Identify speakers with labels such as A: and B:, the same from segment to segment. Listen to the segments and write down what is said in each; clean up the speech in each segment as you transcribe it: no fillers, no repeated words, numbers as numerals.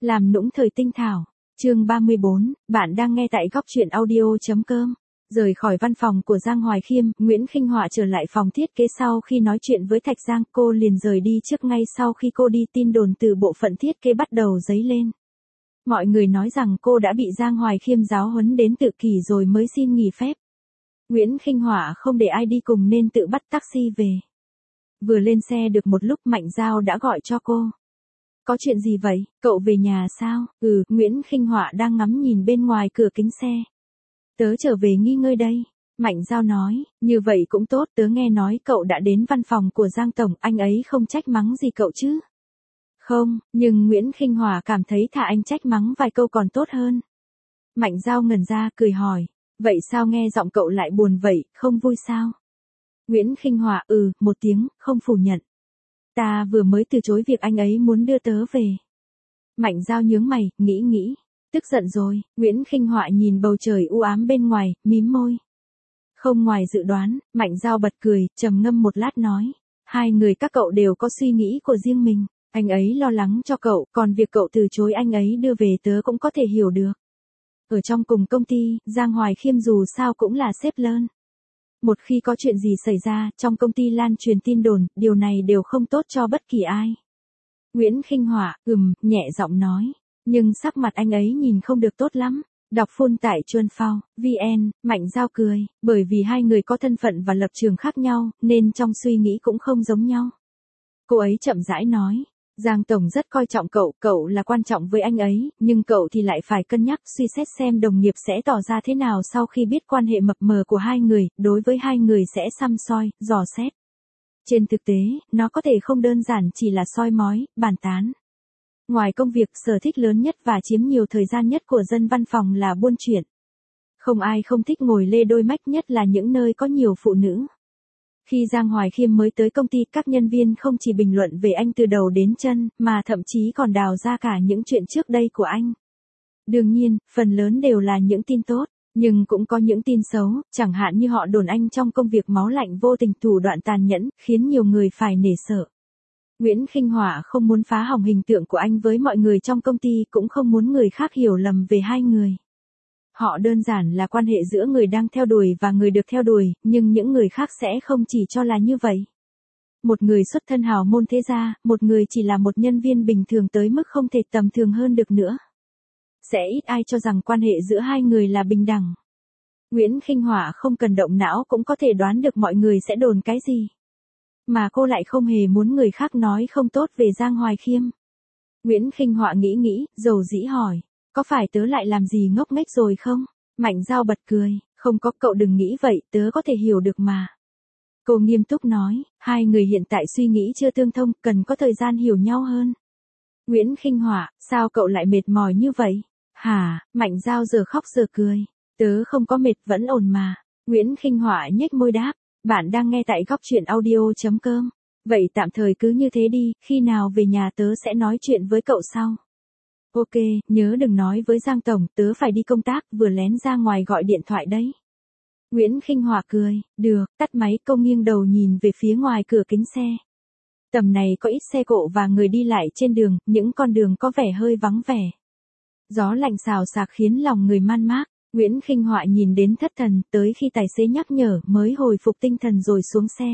A: Làm nũng thời tinh thảo. Chương 34, bạn đang nghe tại góc truyện audio.com. Rời khỏi văn phòng của Giang Hoài Khiêm, Nguyễn Khinh Họa trở lại phòng thiết kế sau khi nói chuyện với Thạch Giang, cô liền rời đi trước. Ngay sau khi cô đi, tin đồn từ bộ phận thiết kế bắt đầu dấy lên. Mọi người nói rằng cô đã bị Giang Hoài Khiêm giáo huấn đến tự kỷ rồi mới xin nghỉ phép. Nguyễn Khinh Họa không để ai đi cùng nên tự bắt taxi về. Vừa lên xe được một lúc, Mạnh Giao đã gọi cho cô. Có chuyện gì vậy, cậu về nhà sao? Nguyễn Khinh Họa đang ngắm nhìn bên ngoài cửa kính xe. Tớ trở về nghỉ ngơi đây. Mạnh Giao nói, như vậy cũng tốt, tớ nghe nói cậu đã đến văn phòng của Giang Tổng, anh ấy không trách mắng gì cậu chứ? Không, nhưng Nguyễn Khinh Họa cảm thấy thà anh trách mắng vài câu còn tốt hơn. Mạnh Giao ngẩn ra, cười hỏi, vậy sao nghe giọng cậu lại buồn vậy, không vui sao? Nguyễn Khinh Họa một tiếng, không phủ nhận. Ta vừa mới từ chối việc anh ấy muốn đưa tớ về. Mạnh Giao nhướng mày, nghĩ. Tức giận rồi. Nguyễn Khinh Họa nhìn bầu trời u ám bên ngoài, mím môi. Không ngoài dự đoán, Mạnh Giao bật cười, trầm ngâm một lát nói. Hai người các cậu đều có suy nghĩ của riêng mình. Anh ấy lo lắng cho cậu, còn việc cậu từ chối anh ấy đưa về tớ cũng có thể hiểu được. Ở trong cùng công ty, Giang Hoài Khiêm dù sao cũng là sếp lớn. Một khi có chuyện gì xảy ra, trong công ty lan truyền tin đồn, điều này đều không tốt cho bất kỳ ai. Nguyễn Khinh Họa, nhẹ giọng nói. Nhưng sắc mặt anh ấy nhìn không được tốt lắm. Đọc full tại Chuân Phao, VN, Mạnh Giao cười, bởi vì hai người có thân phận và lập trường khác nhau, nên trong suy nghĩ cũng không giống nhau. Cô ấy chậm rãi nói. Giang Tổng rất coi trọng cậu là quan trọng với anh ấy, nhưng cậu thì lại phải cân nhắc suy xét xem đồng nghiệp sẽ tỏ ra thế nào sau khi biết quan hệ mập mờ của hai người, đối với hai người sẽ săm soi, dò xét. Trên thực tế, nó có thể không đơn giản chỉ là soi mói, bàn tán. Ngoài công việc, sở thích lớn nhất và chiếm nhiều thời gian nhất của dân văn phòng là buôn chuyện. Không ai không thích ngồi lê đôi mách, nhất là những nơi có nhiều phụ nữ. Khi Giang Hoài Khiêm mới tới công ty, các nhân viên không chỉ bình luận về anh từ đầu đến chân, mà thậm chí còn đào ra cả những chuyện trước đây của anh. Đương nhiên, phần lớn đều là những tin tốt, nhưng cũng có những tin xấu, chẳng hạn như họ đồn anh trong công việc máu lạnh vô tình, thủ đoạn tàn nhẫn, khiến nhiều người phải nể sợ. Nguyễn Khinh Họa không muốn phá hỏng hình tượng của anh với mọi người trong công ty, cũng không muốn người khác hiểu lầm về hai người. Họ đơn giản là quan hệ giữa người đang theo đuổi và người được theo đuổi, nhưng những người khác sẽ không chỉ cho là như vậy. Một người xuất thân hào môn thế gia, một người chỉ là một nhân viên bình thường tới mức không thể tầm thường hơn được nữa. Sẽ ít ai cho rằng quan hệ giữa hai người là bình đẳng. Nguyễn Khinh Họa không cần động não cũng có thể đoán được mọi người sẽ đồn cái gì. Mà cô lại không hề muốn người khác nói không tốt về Giang Hoài Khiêm. Nguyễn Khinh Họa nghĩ, dầu dĩ hỏi. Có phải tớ lại làm gì ngốc nghếch rồi không? Mạnh Giao bật cười, không có, cậu đừng nghĩ vậy, tớ có thể hiểu được mà. Cô nghiêm túc nói, hai người hiện tại suy nghĩ chưa tương thông, cần có thời gian hiểu nhau hơn. Nguyễn Khinh Họa, sao cậu lại mệt mỏi như vậy? Hả? Mạnh Giao giờ khóc giờ cười. Tớ không có mệt, vẫn ổn mà. Nguyễn Khinh Họa nhếch môi đáp, bạn đang nghe tại góc truyện audio.com. Vậy tạm thời cứ như thế đi, khi nào về nhà tớ sẽ nói chuyện với cậu sau. Ok, nhớ đừng nói với Giang Tổng, tớ phải đi công tác, vừa lén ra ngoài gọi điện thoại đấy. Nguyễn Khinh Họa cười, được, tắt máy. Cô nghiêng đầu nhìn về phía ngoài cửa kính xe. Tầm này có ít xe cộ và người đi lại trên đường, những con đường có vẻ hơi vắng vẻ. Gió lạnh xào xạc khiến lòng người man mác. Nguyễn Khinh Họa nhìn đến thất thần, tới khi tài xế nhắc nhở mới hồi phục tinh thần rồi xuống xe.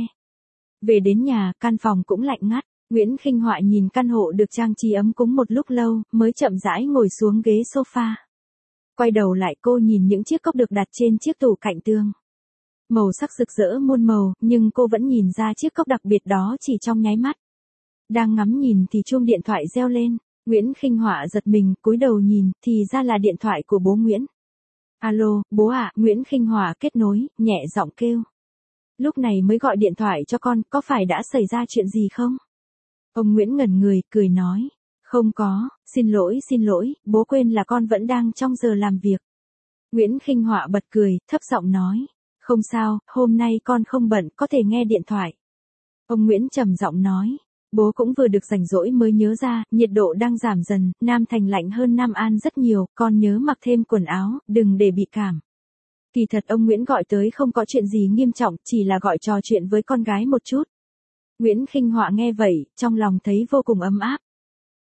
A: Về đến nhà, căn phòng cũng lạnh ngắt. Nguyễn Khinh Họa nhìn căn hộ được trang trí ấm cúng một lúc lâu, mới chậm rãi ngồi xuống ghế sofa. Quay đầu lại, cô nhìn những chiếc cốc được đặt trên chiếc tủ cạnh tường. Màu sắc rực rỡ muôn màu, nhưng cô vẫn nhìn ra chiếc cốc đặc biệt đó chỉ trong nháy mắt. Đang ngắm nhìn thì chuông điện thoại reo lên. Nguyễn Khinh Họa giật mình, cúi đầu nhìn, thì ra là điện thoại của bố Nguyễn. Alo, bố ạ. Nguyễn Khinh Họa kết nối, nhẹ giọng kêu. Lúc này mới gọi điện thoại cho con, có phải đã xảy ra chuyện gì không? Ông Nguyễn ngẩn người, cười nói. Không có, xin lỗi, bố quên là con vẫn đang trong giờ làm việc. Nguyễn Khinh Họa bật cười, thấp giọng nói. Không sao, hôm nay con không bận, có thể nghe điện thoại. Ông Nguyễn trầm giọng nói. Bố cũng vừa được rảnh rỗi mới nhớ ra, nhiệt độ đang giảm dần, Nam Thành lạnh hơn Nam An rất nhiều, con nhớ mặc thêm quần áo, đừng để bị cảm. Kỳ thật ông Nguyễn gọi tới không có chuyện gì nghiêm trọng, chỉ là gọi trò chuyện với con gái một chút. Nguyễn Khinh Họa nghe vậy, trong lòng thấy vô cùng ấm áp.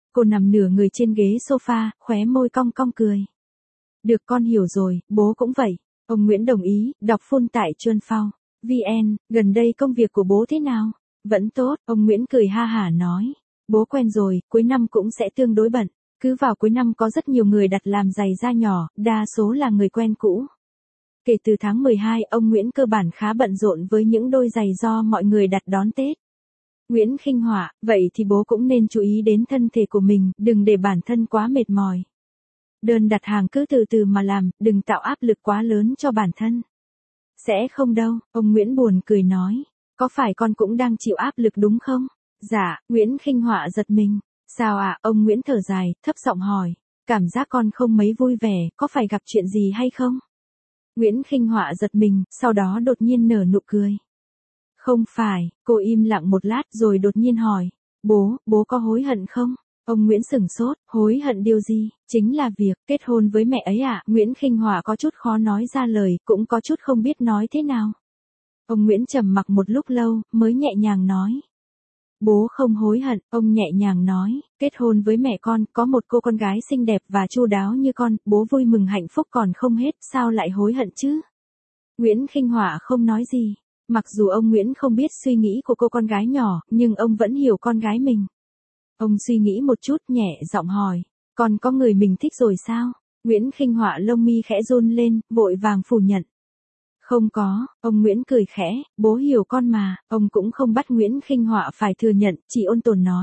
A: Cô nằm nửa người trên ghế sofa, khóe môi cong cong cười. Được con hiểu rồi, bố cũng vậy. Ông Nguyễn đồng ý, đọc phun tại Chuân Phao. VN, gần đây công việc của bố thế nào? Vẫn tốt, ông Nguyễn cười ha hả nói. Bố quen rồi, cuối năm cũng sẽ tương đối bận. Cứ vào cuối năm có rất nhiều người đặt làm giày da nhỏ, đa số là người quen cũ. Kể từ tháng 12, ông Nguyễn cơ bản khá bận rộn với những đôi giày do mọi người đặt đón Tết. Nguyễn Khinh Họa, vậy thì bố cũng nên chú ý đến thân thể của mình, đừng để bản thân quá mệt mỏi. Đơn đặt hàng cứ từ từ mà làm, đừng tạo áp lực quá lớn cho bản thân. Sẽ không đâu, ông Nguyễn buồn cười nói. Có phải con cũng đang chịu áp lực đúng không? Dạ, Nguyễn Khinh Họa giật mình. Sao ạ? Ông Nguyễn thở dài, thấp giọng hỏi. Cảm giác con không mấy vui vẻ, có phải gặp chuyện gì hay không? Nguyễn Khinh Họa giật mình, sau đó đột nhiên nở nụ cười. Không phải, cô im lặng một lát rồi đột nhiên hỏi. Bố có hối hận không? Ông Nguyễn sửng sốt, hối hận điều gì? Chính là việc kết hôn với mẹ ấy ạ. Nguyễn Khinh Họa có chút khó nói ra lời, cũng có chút không biết nói thế nào. Ông Nguyễn trầm mặc một lúc lâu, mới nhẹ nhàng nói. Bố không hối hận, ông nhẹ nhàng nói, kết hôn với mẹ con, có một cô con gái xinh đẹp và chu đáo như con, bố vui mừng hạnh phúc còn không hết, sao lại hối hận chứ? Nguyễn Khinh Họa không nói gì. Mặc dù ông Nguyễn không biết suy nghĩ của cô con gái nhỏ, nhưng ông vẫn hiểu con gái mình. Ông suy nghĩ một chút nhẹ giọng hỏi, còn có người mình thích rồi sao? Nguyễn Khinh Họa lông mi khẽ run lên, vội vàng phủ nhận. Không có, ông Nguyễn cười khẽ, bố hiểu con mà, ông cũng không bắt Nguyễn Khinh Họa phải thừa nhận, chỉ ôn tồn nói.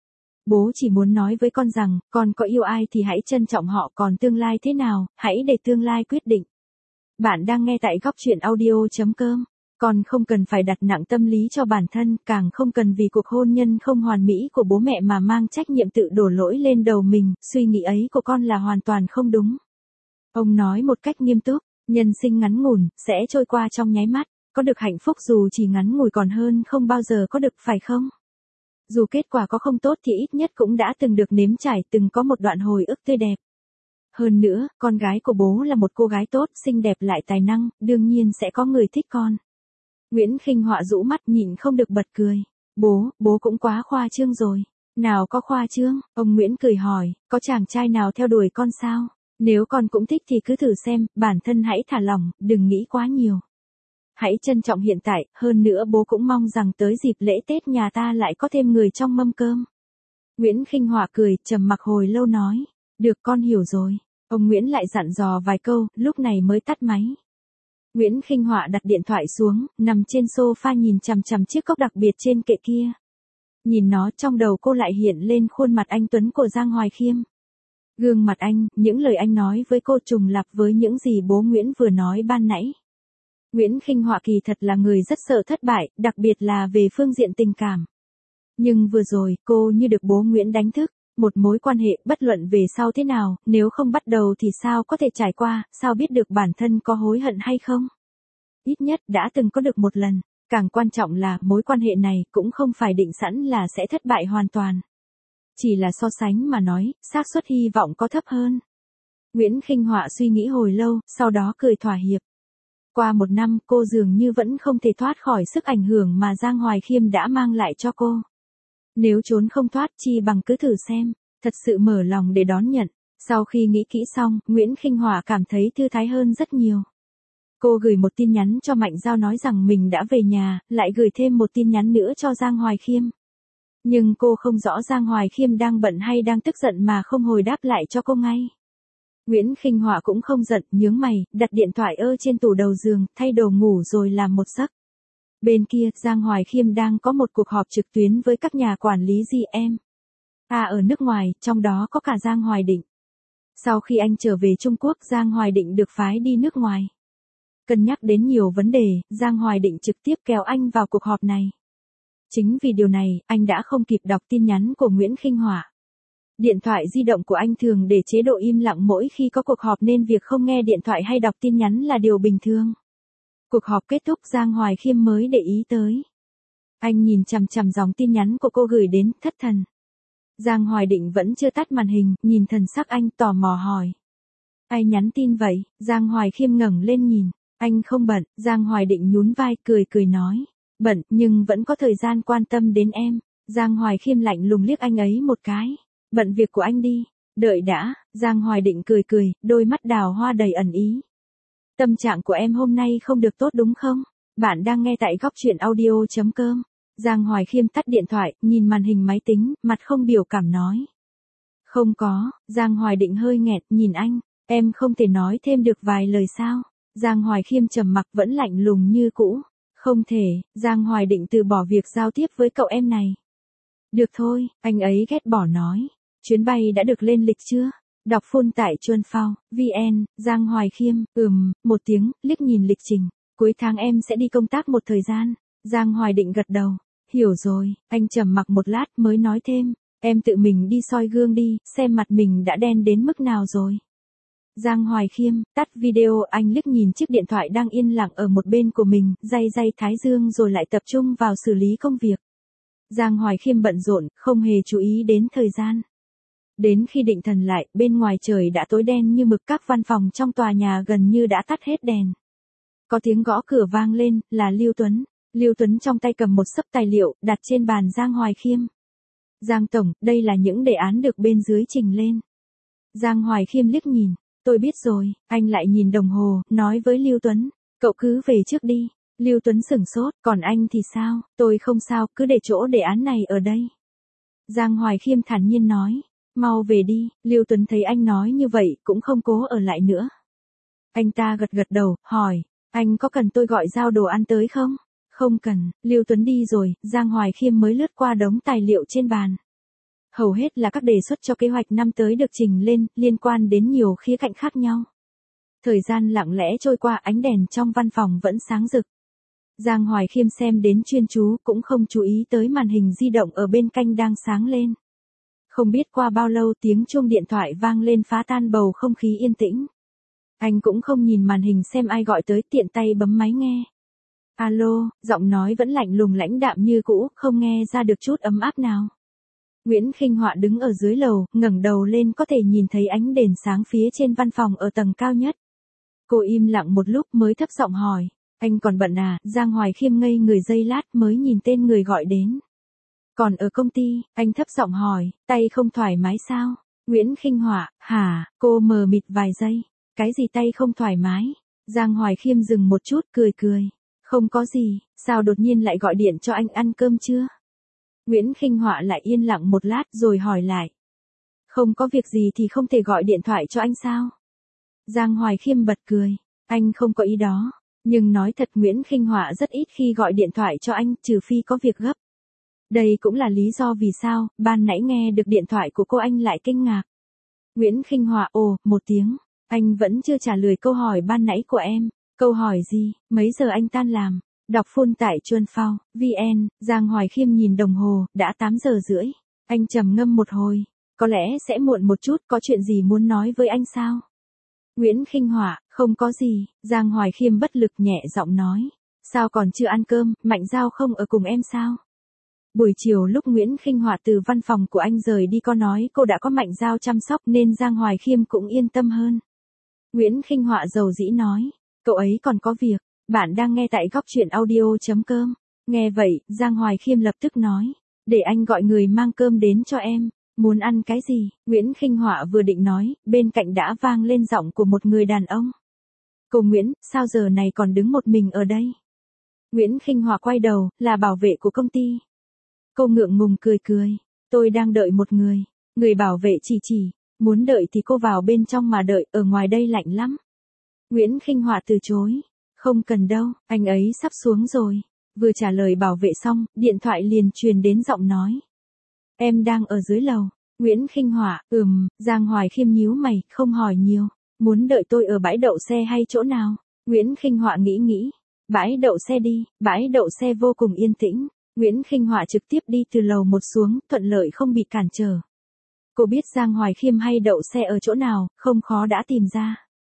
A: Bố chỉ muốn nói với con rằng, con có yêu ai thì hãy trân trọng họ, còn tương lai thế nào, hãy để tương lai quyết định. Bạn đang nghe tại góc truyện audio.com. Con không cần phải đặt nặng tâm lý cho bản thân, càng không cần vì cuộc hôn nhân không hoàn mỹ của bố mẹ mà mang trách nhiệm tự đổ lỗi lên đầu mình, suy nghĩ ấy của con là hoàn toàn không đúng. Ông nói một cách nghiêm túc, nhân sinh ngắn ngủn, sẽ trôi qua trong nháy mắt, có được hạnh phúc dù chỉ ngắn ngủi còn hơn không bao giờ có được phải không? Dù kết quả có không tốt thì ít nhất cũng đã từng được nếm trải, từng có một đoạn hồi ức tươi đẹp. Hơn nữa, con gái của bố là một cô gái tốt, xinh đẹp lại tài năng, đương nhiên sẽ có người thích con. Nguyễn Khinh Họa rũ mắt nhịn không được bật cười. Bố cũng quá khoa trương rồi. Nào có khoa trương, ông Nguyễn cười hỏi, có chàng trai nào theo đuổi con sao? Nếu con cũng thích thì cứ thử xem, bản thân hãy thả lỏng, đừng nghĩ quá nhiều. Hãy trân trọng hiện tại, hơn nữa bố cũng mong rằng tới dịp lễ Tết nhà ta lại có thêm người trong mâm cơm. Nguyễn Khinh Họa cười, trầm mặc hồi lâu nói, được con hiểu rồi. Ông Nguyễn lại dặn dò vài câu, lúc này mới tắt máy. Nguyễn Khinh Họa đặt điện thoại xuống, nằm trên sofa nhìn chằm chằm chiếc cốc đặc biệt trên kệ kia. Nhìn nó trong đầu cô lại hiện lên khuôn mặt anh tuấn của Giang Hoài Khiêm. Gương mặt anh, những lời anh nói với cô trùng lặp với những gì bố Nguyễn vừa nói ban nãy. Nguyễn Khinh Họa kỳ thật là người rất sợ thất bại, đặc biệt là về phương diện tình cảm. Nhưng vừa rồi, cô như được bố Nguyễn đánh thức. Một mối quan hệ bất luận về sau thế nào, nếu không bắt đầu thì sao có thể trải qua, sao biết được bản thân có hối hận hay không? Ít nhất đã từng có được một lần, càng quan trọng là mối quan hệ này cũng không phải định sẵn là sẽ thất bại hoàn toàn. Chỉ là so sánh mà nói, xác suất hy vọng có thấp hơn. Nguyễn Khinh Họa suy nghĩ hồi lâu, sau đó cười thỏa hiệp. Qua một năm cô dường như vẫn không thể thoát khỏi sức ảnh hưởng mà Giang Hoài Khiêm đã mang lại cho cô. Nếu trốn không thoát chi bằng cứ thử xem, thật sự mở lòng để đón nhận. Sau khi nghĩ kỹ xong, Nguyễn Khinh Họa cảm thấy thư thái hơn rất nhiều. Cô gửi một tin nhắn cho Mạnh Giao nói rằng mình đã về nhà, lại gửi thêm một tin nhắn nữa cho Giang Hoài Khiêm. Nhưng cô không rõ Giang Hoài Khiêm đang bận hay đang tức giận mà không hồi đáp lại cho cô ngay. Nguyễn Khinh Họa cũng không giận, nhướng mày, đặt điện thoại trên tủ đầu giường, thay đồ ngủ rồi làm một giấc. Bên kia, Giang Hoài Khiêm đang có một cuộc họp trực tuyến với các nhà quản lý GM. Ở nước ngoài, trong đó có cả Giang Hoài Định. Sau khi anh trở về Trung Quốc, Giang Hoài Định được phái đi nước ngoài. Cân nhắc đến nhiều vấn đề, Giang Hoài Định trực tiếp kéo anh vào cuộc họp này. Chính vì điều này, anh đã không kịp đọc tin nhắn của Nguyễn Khinh Họa. Điện thoại di động của anh thường để chế độ im lặng mỗi khi có cuộc họp nên việc không nghe điện thoại hay đọc tin nhắn là điều bình thường. Cuộc họp kết thúc Giang Hoài Khiêm mới để ý tới. Anh nhìn chằm chằm dòng tin nhắn của cô gửi đến, thất thần. Giang Hoài Định vẫn chưa tắt màn hình, nhìn thần sắc anh tò mò hỏi. Ai nhắn tin vậy? Giang Hoài Khiêm ngẩng lên nhìn. Anh không bận, Giang Hoài Định nhún vai cười nói. Bận, nhưng vẫn có thời gian quan tâm đến em. Giang Hoài Khiêm lạnh lùng liếc anh ấy một cái. Bận việc của anh đi. Đợi đã, Giang Hoài Định cười cười, đôi mắt đào hoa đầy ẩn ý. Tâm trạng của em hôm nay không được tốt đúng không? Bạn đang nghe tại góc chuyện audio.com. Giang Hoài Khiêm tắt điện thoại, nhìn màn hình máy tính, mặt không biểu cảm nói. Không có, Giang Hoài Định hơi nghẹt, nhìn anh, em không thể nói thêm được vài lời sao? Giang Hoài Khiêm trầm mặc vẫn lạnh lùng như cũ. Không thể, Giang Hoài Định từ bỏ việc giao tiếp với cậu em này. Được thôi, anh ấy ghét bỏ nói. Chuyến bay đã được lên lịch chưa? Đọc phun tại Chuân Phao, VN, Giang Hoài Khiêm, một tiếng, liếc nhìn lịch trình. Cuối tháng em sẽ đi công tác một thời gian. Giang Hoài Định gật đầu. Hiểu rồi, anh trầm mặc một lát mới nói thêm. Em tự mình đi soi gương đi, xem mặt mình đã đen đến mức nào rồi. Giang Hoài Khiêm, tắt video, anh liếc nhìn chiếc điện thoại đang yên lặng ở một bên của mình, day thái dương rồi lại tập trung vào xử lý công việc. Giang Hoài Khiêm bận rộn, không hề chú ý đến thời gian. Đến khi định thần lại, bên ngoài trời đã tối đen như mực, các văn phòng trong tòa nhà gần như đã tắt hết đèn. Có tiếng gõ cửa vang lên, là Lưu Tuấn. Lưu Tuấn trong tay cầm một xấp tài liệu, đặt trên bàn Giang Hoài Khiêm. Giang Tổng, đây là những đề án được bên dưới trình lên. Giang Hoài Khiêm liếc nhìn, tôi biết rồi, anh lại nhìn đồng hồ, nói với Lưu Tuấn, cậu cứ về trước đi. Lưu Tuấn sửng sốt, còn anh thì sao? Tôi không sao, cứ để chỗ đề án này ở đây. Giang Hoài Khiêm thản nhiên nói, mau về đi. Lưu Tuấn thấy anh nói như vậy, cũng không cố ở lại nữa. Anh ta gật đầu, hỏi, anh có cần tôi gọi giao đồ ăn tới không? Không cần, Lưu Tuấn đi rồi, Giang Hoài Khiêm mới lướt qua đống tài liệu trên bàn. Hầu hết là các đề xuất cho kế hoạch năm tới được trình lên, liên quan đến nhiều khía cạnh khác nhau. Thời gian lặng lẽ trôi qua, ánh đèn trong văn phòng vẫn sáng rực. Giang Hoài Khiêm xem đến chuyên chú, cũng không chú ý tới màn hình di động ở bên cạnh đang sáng lên. Không biết qua bao lâu tiếng chuông điện thoại vang lên phá tan bầu không khí yên tĩnh. Anh cũng không nhìn màn hình xem ai gọi tới, tiện tay bấm máy nghe. Alo, giọng nói vẫn lạnh lùng lãnh đạm như cũ, không nghe ra được chút ấm áp nào. Nguyễn Khinh Họa đứng ở dưới lầu, ngẩng đầu lên có thể nhìn thấy ánh đèn sáng phía trên văn phòng ở tầng cao nhất. Cô im lặng một lúc mới thấp giọng hỏi, anh còn bận à? Giang Hoài Khiêm ngây người giây lát mới nhìn tên người gọi đến. Còn ở công ty, anh thấp giọng hỏi, tay không thoải mái sao? Nguyễn Khinh Họa, hả? Cô mờ mịt vài giây. Cái gì tay không thoải mái? Giang Hoài Khiêm dừng một chút, cười. Không có gì, sao đột nhiên lại gọi điện cho anh, ăn cơm chưa? Nguyễn Khinh Họa lại yên lặng một lát rồi hỏi lại. Không có việc gì thì không thể gọi điện thoại cho anh sao? Giang Hoài Khiêm bật cười, anh không có ý đó. Nhưng nói thật, Nguyễn Khinh Họa rất ít khi gọi điện thoại cho anh, trừ phi có việc gấp. Đây cũng là lý do vì sao, ban nãy nghe được điện thoại của cô anh lại kinh ngạc. Nguyễn Khinh Họa ồ, một tiếng, anh vẫn chưa trả lời câu hỏi ban nãy của em. Câu hỏi gì? Mấy giờ anh tan làm? Đọc phun tại Chuân Phao, VN, Giang Hoài Khiêm nhìn đồng hồ, đã 8:30. Anh trầm ngâm một hồi, có lẽ sẽ muộn một chút, có chuyện gì muốn nói với anh sao? Nguyễn Khinh Họa, không có gì. Giang Hoài Khiêm bất lực nhẹ giọng nói. Sao còn chưa ăn cơm, Mạnh Giao không ở cùng em sao? Buổi chiều lúc Nguyễn Khinh Họa từ văn phòng của anh rời đi, có nói cô đã có Mạnh Giao chăm sóc nên Giang Hoài Khiêm cũng yên tâm hơn. Nguyễn Khinh Họa dầu dĩ nói, cậu ấy còn có việc. Bạn đang nghe tại góc chuyện audio.com. Nghe vậy, Giang Hoài Khiêm lập tức nói, để anh gọi người mang cơm đến cho em. Muốn ăn cái gì? Nguyễn Khinh Họa vừa định nói, bên cạnh đã vang lên giọng của một người đàn ông. Cô Nguyễn, sao giờ này còn đứng một mình ở đây? Nguyễn Khinh Họa quay đầu, là bảo vệ của công ty. Cô ngượng ngùng cười. Tôi đang đợi một người. Người bảo vệ chỉ. Muốn đợi thì cô vào bên trong mà đợi, ở ngoài đây lạnh lắm. Nguyễn Khinh Họa từ chối. Không cần đâu, anh ấy sắp xuống rồi. Vừa trả lời bảo vệ xong, điện thoại liền truyền đến giọng nói. Em đang ở dưới lầu. Nguyễn Khinh Họa, Giang Hoài Khiêm nhíu mày, không hỏi nhiều. Muốn đợi tôi ở bãi đậu xe hay chỗ nào? Nguyễn Khinh Họa nghĩ. Bãi đậu xe đi, bãi đậu xe vô cùng yên tĩnh. Nguyễn Khinh Họa trực tiếp đi từ lầu 1 xuống, thuận lợi không bị cản trở. Cô biết Giang Hoài Khiêm hay đậu xe ở chỗ nào, không khó đã tìm ra.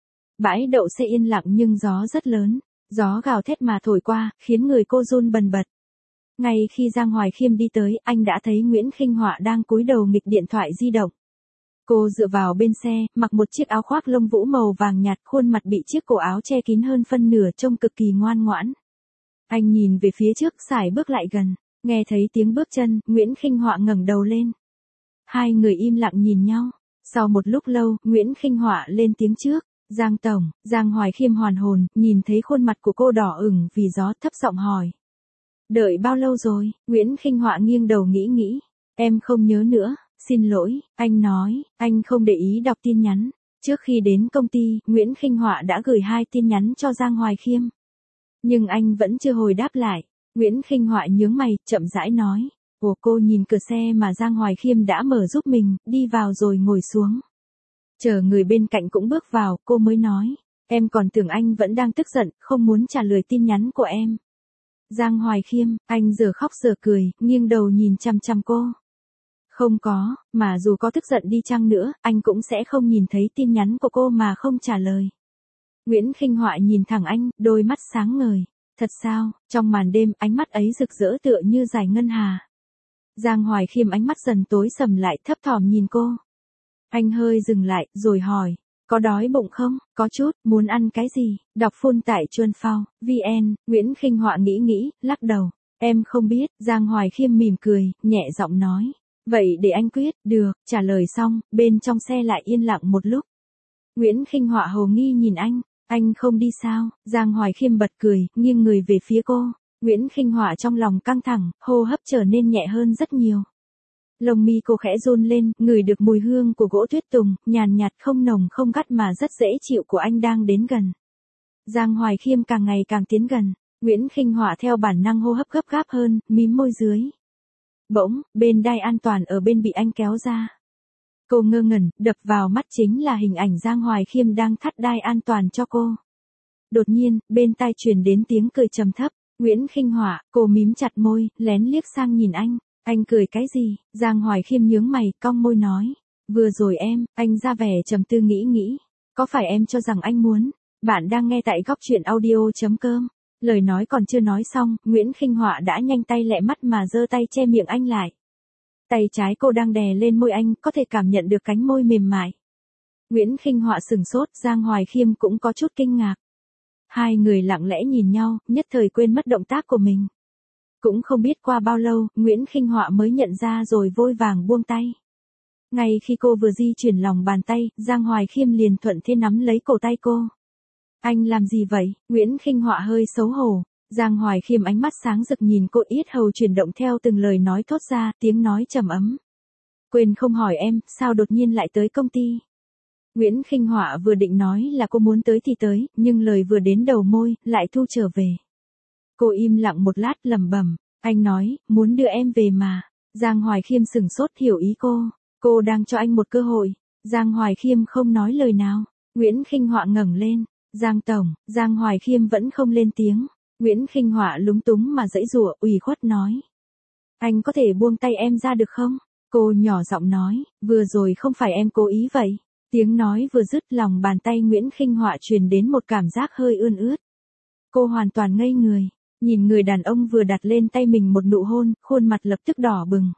A: Bãi đậu xe yên lặng nhưng gió rất lớn. Gió gào thét mà thổi qua, khiến người cô run bần bật. Ngay khi Giang Hoài Khiêm đi tới, anh đã thấy Nguyễn Khinh Họa đang cúi đầu nghịch điện thoại di động. Cô dựa vào bên xe, mặc một chiếc áo khoác lông vũ màu vàng nhạt, khuôn mặt bị chiếc cổ áo che kín hơn phân nửa, trông cực kỳ ngoan ngoãn. Anh nhìn về phía trước, sải bước lại gần, nghe thấy tiếng bước chân, Nguyễn Khinh Họa ngẩng đầu lên. Hai người im lặng nhìn nhau. Sau một lúc lâu, Nguyễn Khinh Họa lên tiếng trước. Giang tổng, Giang Hoài Khiêm hoàn hồn, nhìn thấy khuôn mặt của cô đỏ ửng vì gió, thấp giọng hỏi. Đợi bao lâu rồi? Nguyễn Khinh Họa nghiêng đầu nghĩ. Em không nhớ nữa, xin lỗi, anh nói, anh không để ý đọc tin nhắn. Trước khi đến công ty, Nguyễn Khinh Họa đã gửi 2 tin nhắn cho Giang Hoài Khiêm. Nhưng anh vẫn chưa hồi đáp lại. Nguyễn Khinh Họa nhướng mày, chậm rãi nói. Ủa, cô nhìn cửa xe mà Giang Hoài Khiêm đã mở giúp mình, đi vào rồi ngồi xuống. Chờ người bên cạnh cũng bước vào, cô mới nói. Em còn tưởng anh vẫn đang tức giận, không muốn trả lời tin nhắn của em. Giang Hoài Khiêm, anh giờ khóc giờ cười, nghiêng đầu nhìn chằm chằm cô. Không có, mà dù có tức giận đi chăng nữa, anh cũng sẽ không nhìn thấy tin nhắn của cô mà không trả lời. Nguyễn Khinh Họa nhìn thẳng anh, đôi mắt sáng ngời. Thật sao? Trong màn đêm, ánh mắt ấy rực rỡ tựa như dải ngân hà. Giang Hoài Khiêm ánh mắt dần tối sầm lại, thấp thỏm nhìn cô. Anh hơi dừng lại, rồi hỏi. Có đói bụng không? Có chút, muốn ăn cái gì? Đọc full tại Chuan Phao, VN, Nguyễn Khinh Họa nghĩ, lắc đầu. Em không biết, Giang Hoài Khiêm mỉm cười, nhẹ giọng nói. Vậy để anh quyết, được, trả lời xong, bên trong xe lại yên lặng một lúc. Nguyễn Khinh Họa hồ nghi nhìn anh không đi sao? Giang Hoài Khiêm bật cười, nghiêng người về phía cô. Nguyễn Khinh Họa trong lòng căng thẳng, hô hấp trở nên nhẹ hơn rất nhiều. Lông mi cô khẽ run lên, ngửi được mùi hương của gỗ tuyết tùng, nhàn nhạt không nồng không gắt mà rất dễ chịu của anh đang đến gần. Giang Hoài Khiêm càng ngày càng tiến gần, Nguyễn Khinh Họa theo bản năng hô hấp gấp gáp hơn, mím môi dưới. Bỗng, bên đai an toàn ở bên bị anh kéo ra. Cô ngơ ngẩn, đập vào mắt chính là hình ảnh Giang Hoài Khiêm đang thắt đai an toàn cho cô. Đột nhiên, bên tai truyền đến tiếng cười trầm thấp. Nguyễn Khinh Họa, cô mím chặt môi, lén liếc sang nhìn anh. Anh cười cái gì? Giang Hoài Khiêm nhướng mày, cong môi nói. Vừa rồi anh ra vẻ trầm tư nghĩ. Có phải em cho rằng anh muốn? Bạn đang nghe tại góc truyện audio.com. Lời nói còn chưa nói xong, Nguyễn Khinh Họa đã nhanh tay lẹ mắt mà giơ tay che miệng anh lại. Tay trái cô đang đè lên môi anh, có thể cảm nhận được cánh môi mềm mại. Nguyễn Khinh Họa sừng sốt, Giang Hoài Khiêm cũng có chút kinh ngạc. Hai người lặng lẽ nhìn nhau, nhất thời quên mất động tác của mình. Cũng không biết qua bao lâu, Nguyễn Khinh Họa mới nhận ra rồi vội vàng buông tay. Ngay khi cô vừa di chuyển lòng bàn tay, Giang Hoài Khiêm liền thuận thế nắm lấy cổ tay cô. Anh làm gì vậy? Nguyễn Khinh Họa hơi xấu hổ. Giang Hoài Khiêm ánh mắt sáng rực nhìn cô, yết hầu chuyển động theo từng lời nói thốt ra, tiếng nói trầm ấm. Quên không hỏi em, sao đột nhiên lại tới công ty? Nguyễn Khinh Họa vừa định nói là cô muốn tới thì tới, nhưng lời vừa đến đầu môi, lại thu trở về. Cô im lặng một lát lẩm bẩm, anh nói, muốn đưa em về mà. Giang Hoài Khiêm sửng sốt hiểu ý cô đang cho anh một cơ hội. Giang Hoài Khiêm không nói lời nào. Nguyễn Khinh Họa ngẩng lên, Giang tổng, Giang Hoài Khiêm vẫn không lên tiếng. Nguyễn Khinh Họa lúng túng mà giãy giụa, ủy khuất nói. Anh có thể buông tay em ra được không? Cô nhỏ giọng nói, vừa rồi không phải em cố ý vậy. Tiếng nói vừa dứt, lòng bàn tay Nguyễn Khinh Họa truyền đến một cảm giác hơi ươn ướt. Cô hoàn toàn ngây người, nhìn người đàn ông vừa đặt lên tay mình một nụ hôn, khuôn mặt lập tức đỏ bừng.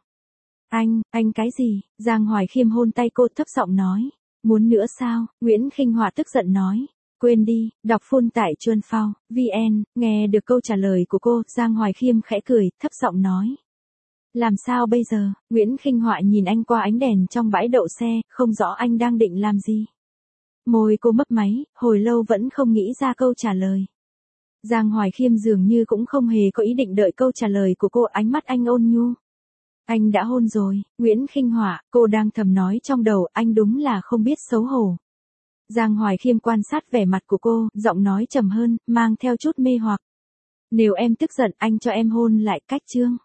A: Anh cái gì? Giang Hoài Khiêm hôn tay cô, thấp giọng nói. Muốn nữa sao? Nguyễn Khinh Họa tức giận nói. Quên đi, đọc full tại Chuan Phao, VN, nghe được câu trả lời của cô, Giang Hoài Khiêm khẽ cười, thấp giọng nói. Làm sao bây giờ? Nguyễn Khinh Họa nhìn anh qua ánh đèn trong bãi đậu xe, không rõ anh đang định làm gì. Môi cô mấp máy, hồi lâu vẫn không nghĩ ra câu trả lời. Giang Hoài Khiêm dường như cũng không hề có ý định đợi câu trả lời của cô, ánh mắt anh ôn nhu. Anh đã hôn rồi, Nguyễn Khinh Họa, cô đang thầm nói trong đầu, anh đúng là không biết xấu hổ. Giang Hoài Khiêm quan sát vẻ mặt của cô, giọng nói trầm hơn, mang theo chút mê hoặc. Nếu em tức giận, anh cho em hôn lại, cách chương.